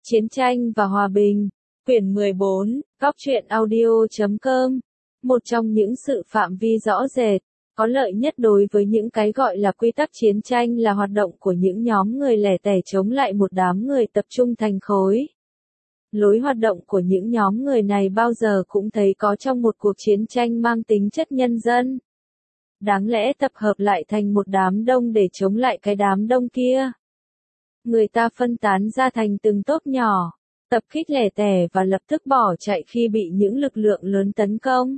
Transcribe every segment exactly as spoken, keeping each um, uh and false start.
Chiến tranh và hòa bình, quyển mười bốn, góc truyện audio chấm com. Một trong những sự phạm vi rõ rệt, có lợi nhất đối với những cái gọi là quy tắc chiến tranh là hoạt động của những nhóm người lẻ tẻ chống lại một đám người tập trung thành khối. Lối hoạt động của những nhóm người này bao giờ cũng thấy có trong một cuộc chiến tranh mang tính chất nhân dân. Đáng lẽ tập hợp lại thành một đám đông để chống lại cái đám đông kia. Người ta phân tán ra thành từng tốp nhỏ, tập kích lẻ tẻ và lập tức bỏ chạy khi bị những lực lượng lớn tấn công.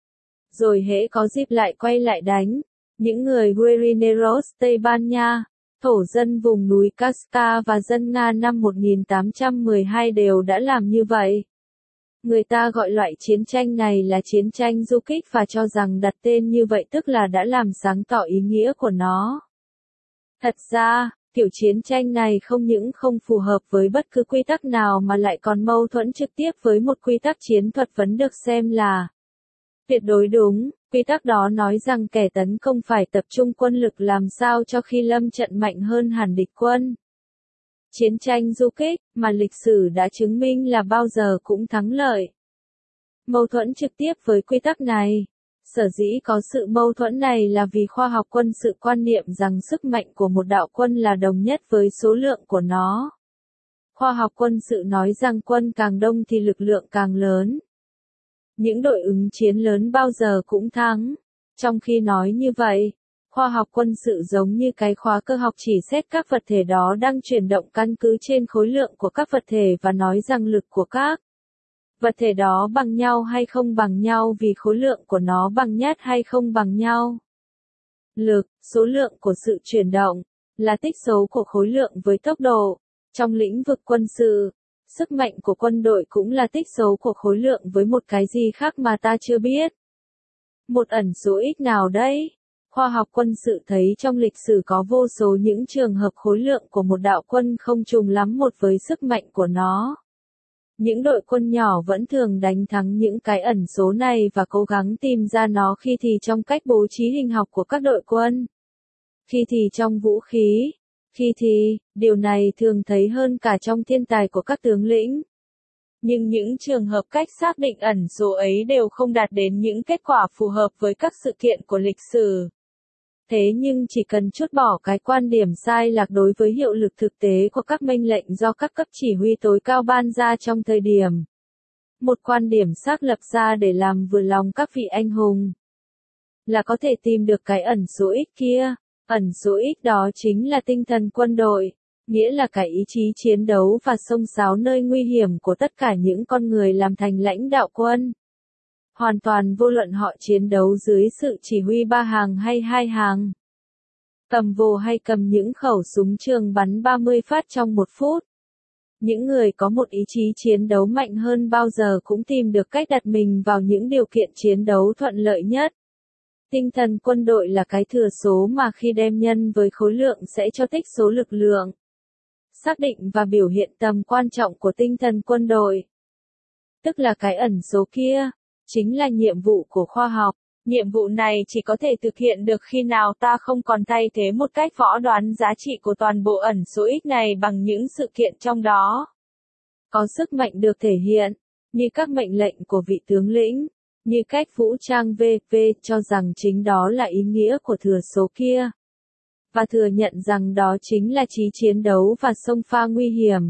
Rồi hễ có dịp lại quay lại đánh. Những người Guerilleros Tây Ban Nha, thổ dân vùng núi Casca và dân Nga năm một nghìn tám trăm mười hai đều đã làm như vậy. Người ta gọi loại chiến tranh này là chiến tranh du kích và cho rằng đặt tên như vậy tức là đã làm sáng tỏ ý nghĩa của nó. Thật ra, kiểu chiến tranh này không những không phù hợp với bất cứ quy tắc nào mà lại còn mâu thuẫn trực tiếp với một quy tắc chiến thuật vẫn được xem là tuyệt đối đúng. Quy tắc đó nói rằng kẻ tấn công phải tập trung quân lực làm sao cho khi lâm trận mạnh hơn hẳn địch quân. Chiến tranh du kích, mà lịch sử đã chứng minh là bao giờ cũng thắng lợi. Mâu thuẫn trực tiếp với quy tắc này. Sở dĩ có sự mâu thuẫn này là vì khoa học quân sự quan niệm rằng sức mạnh của một đạo quân là đồng nhất với số lượng của nó. Khoa học quân sự nói rằng quân càng đông thì lực lượng càng lớn. Những đội ứng chiến lớn bao giờ cũng thắng. Trong khi nói như vậy, khoa học quân sự giống như cái khóa cơ học chỉ xét các vật thể đó đang chuyển động căn cứ trên khối lượng của các vật thể và nói rằng lực của các vật thể đó bằng nhau hay không bằng nhau vì khối lượng của nó bằng nhất hay không bằng nhau. Lực, số lượng của sự chuyển động, là tích số của khối lượng với tốc độ. Trong lĩnh vực quân sự, sức mạnh của quân đội cũng là tích số của khối lượng với một cái gì khác mà ta chưa biết. Một ẩn số ít nào đấy. Khoa học quân sự thấy trong lịch sử có vô số những trường hợp khối lượng của một đạo quân không trùng lắm một với sức mạnh của nó. Những đội quân nhỏ vẫn thường đánh thắng những cái ẩn số này và cố gắng tìm ra nó khi thì trong cách bố trí hình học của các đội quân, khi thì trong vũ khí, khi thì, điều này thường thấy hơn cả trong thiên tài của các tướng lĩnh. Nhưng những trường hợp cách xác định ẩn số ấy đều không đạt đến những kết quả phù hợp với các sự kiện của lịch sử. Thế nhưng chỉ cần trút bỏ cái quan điểm sai lạc đối với hiệu lực thực tế của các mệnh lệnh do các cấp chỉ huy tối cao ban ra trong thời điểm. Một quan điểm xác lập ra để làm vừa lòng các vị anh hùng. Là có thể tìm được cái ẩn số ít kia. Ẩn số ít đó chính là tinh thần quân đội. Nghĩa là cái ý chí chiến đấu và xông xáo nơi nguy hiểm của tất cả những con người làm thành lãnh đạo quân. Hoàn toàn vô luận họ chiến đấu dưới sự chỉ huy ba hàng hay hai hàng. Cầm vồ hay cầm những khẩu súng trường bắn ba mươi phát trong một phút. Những người có một ý chí chiến đấu mạnh hơn bao giờ cũng tìm được cách đặt mình vào những điều kiện chiến đấu thuận lợi nhất. Tinh thần quân đội là cái thừa số mà khi đem nhân với khối lượng sẽ cho tích số lực lượng. Xác định và biểu hiện tầm quan trọng của tinh thần quân đội. Tức là cái ẩn số kia. Chính là nhiệm vụ của khoa học. Nhiệm vụ này chỉ có thể thực hiện được khi nào ta không còn thay thế một cách võ đoán giá trị của toàn bộ ẩn số ít này bằng những sự kiện trong đó. Có sức mạnh được thể hiện, như các mệnh lệnh của vị tướng lĩnh, như cách vũ trang vê vê cho rằng chính đó là ý nghĩa của thừa số kia. Và thừa nhận rằng đó chính là trí chiến đấu và xông pha nguy hiểm.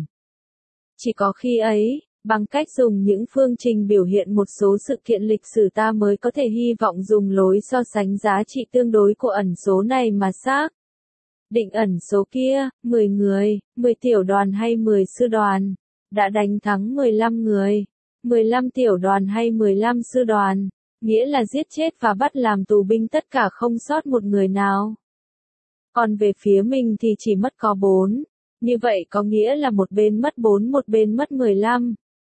Chỉ có khi ấy, bằng cách dùng những phương trình biểu hiện một số sự kiện lịch sử ta mới có thể hy vọng dùng lối so sánh giá trị tương đối của ẩn số này mà xác định ẩn số kia, mười người, mười tiểu đoàn hay mười sư đoàn, đã đánh thắng mười lăm người, mười lăm tiểu đoàn hay mười lăm sư đoàn, nghĩa là giết chết và bắt làm tù binh tất cả không sót một người nào. Còn về phía mình thì chỉ mất có bốn, như vậy có nghĩa là một bên mất bốn một bên mất mười lăm.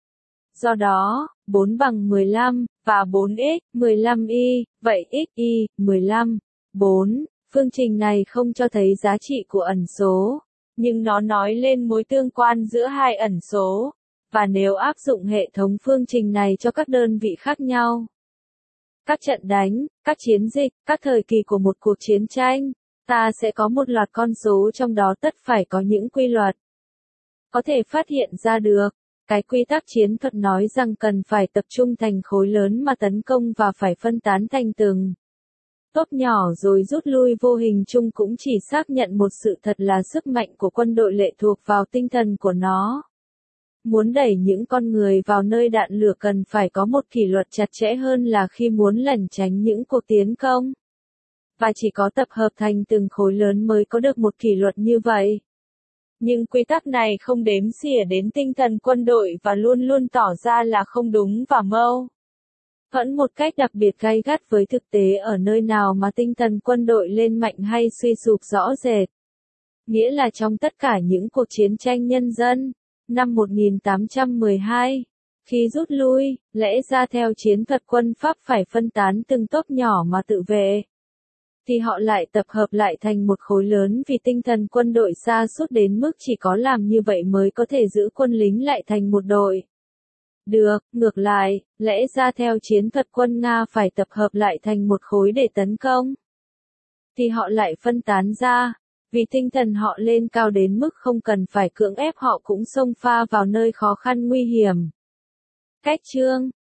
Do đó, bốn bằng mười lăm, và bốn x, mười lăm y, vậy x y, mười lăm, bốn. Phương trình này không cho thấy giá trị của ẩn số, nhưng nó nói lên mối tương quan giữa hai ẩn số, và nếu áp dụng hệ thống phương trình này cho các đơn vị khác nhau, các trận đánh, các chiến dịch, các thời kỳ của một cuộc chiến tranh, ta sẽ có một loạt con số trong đó tất phải có những quy luật. có thể phát hiện ra được. Cái quy tắc chiến thuật nói rằng cần phải tập trung thành khối lớn mà tấn công và phải phân tán thành từng tốp nhỏ rồi rút lui vô hình chung cũng chỉ xác nhận một sự thật là sức mạnh của quân đội lệ thuộc vào tinh thần của nó. Muốn đẩy những con người vào nơi đạn lửa cần phải có một kỷ luật chặt chẽ hơn là khi muốn lẩn tránh những cuộc tiến công. Và chỉ có tập hợp thành từng khối lớn mới có được một kỷ luật như vậy. Nhưng quy tắc này không đếm xỉa đến tinh thần quân đội và luôn luôn tỏ ra là không đúng và mâu thuẫn một cách đặc biệt gay gắt với thực tế ở nơi nào mà tinh thần quân đội lên mạnh hay suy sụp rõ rệt. Nghĩa là trong tất cả những cuộc chiến tranh nhân dân, năm một nghìn tám trăm mười hai, khi rút lui, lẽ ra theo chiến thuật quân Pháp phải phân tán từng tốp nhỏ mà tự vệ, thì họ lại tập hợp lại thành một khối lớn vì tinh thần quân đội sa sút đến mức chỉ có làm như vậy mới có thể giữ quân lính lại thành một đội. Được, ngược lại, lẽ ra theo chiến thuật quân Nga phải tập hợp lại thành một khối để tấn công, thì họ lại phân tán ra, vì tinh thần họ lên cao đến mức không cần phải cưỡng ép họ cũng xông pha vào nơi khó khăn nguy hiểm. Cách chương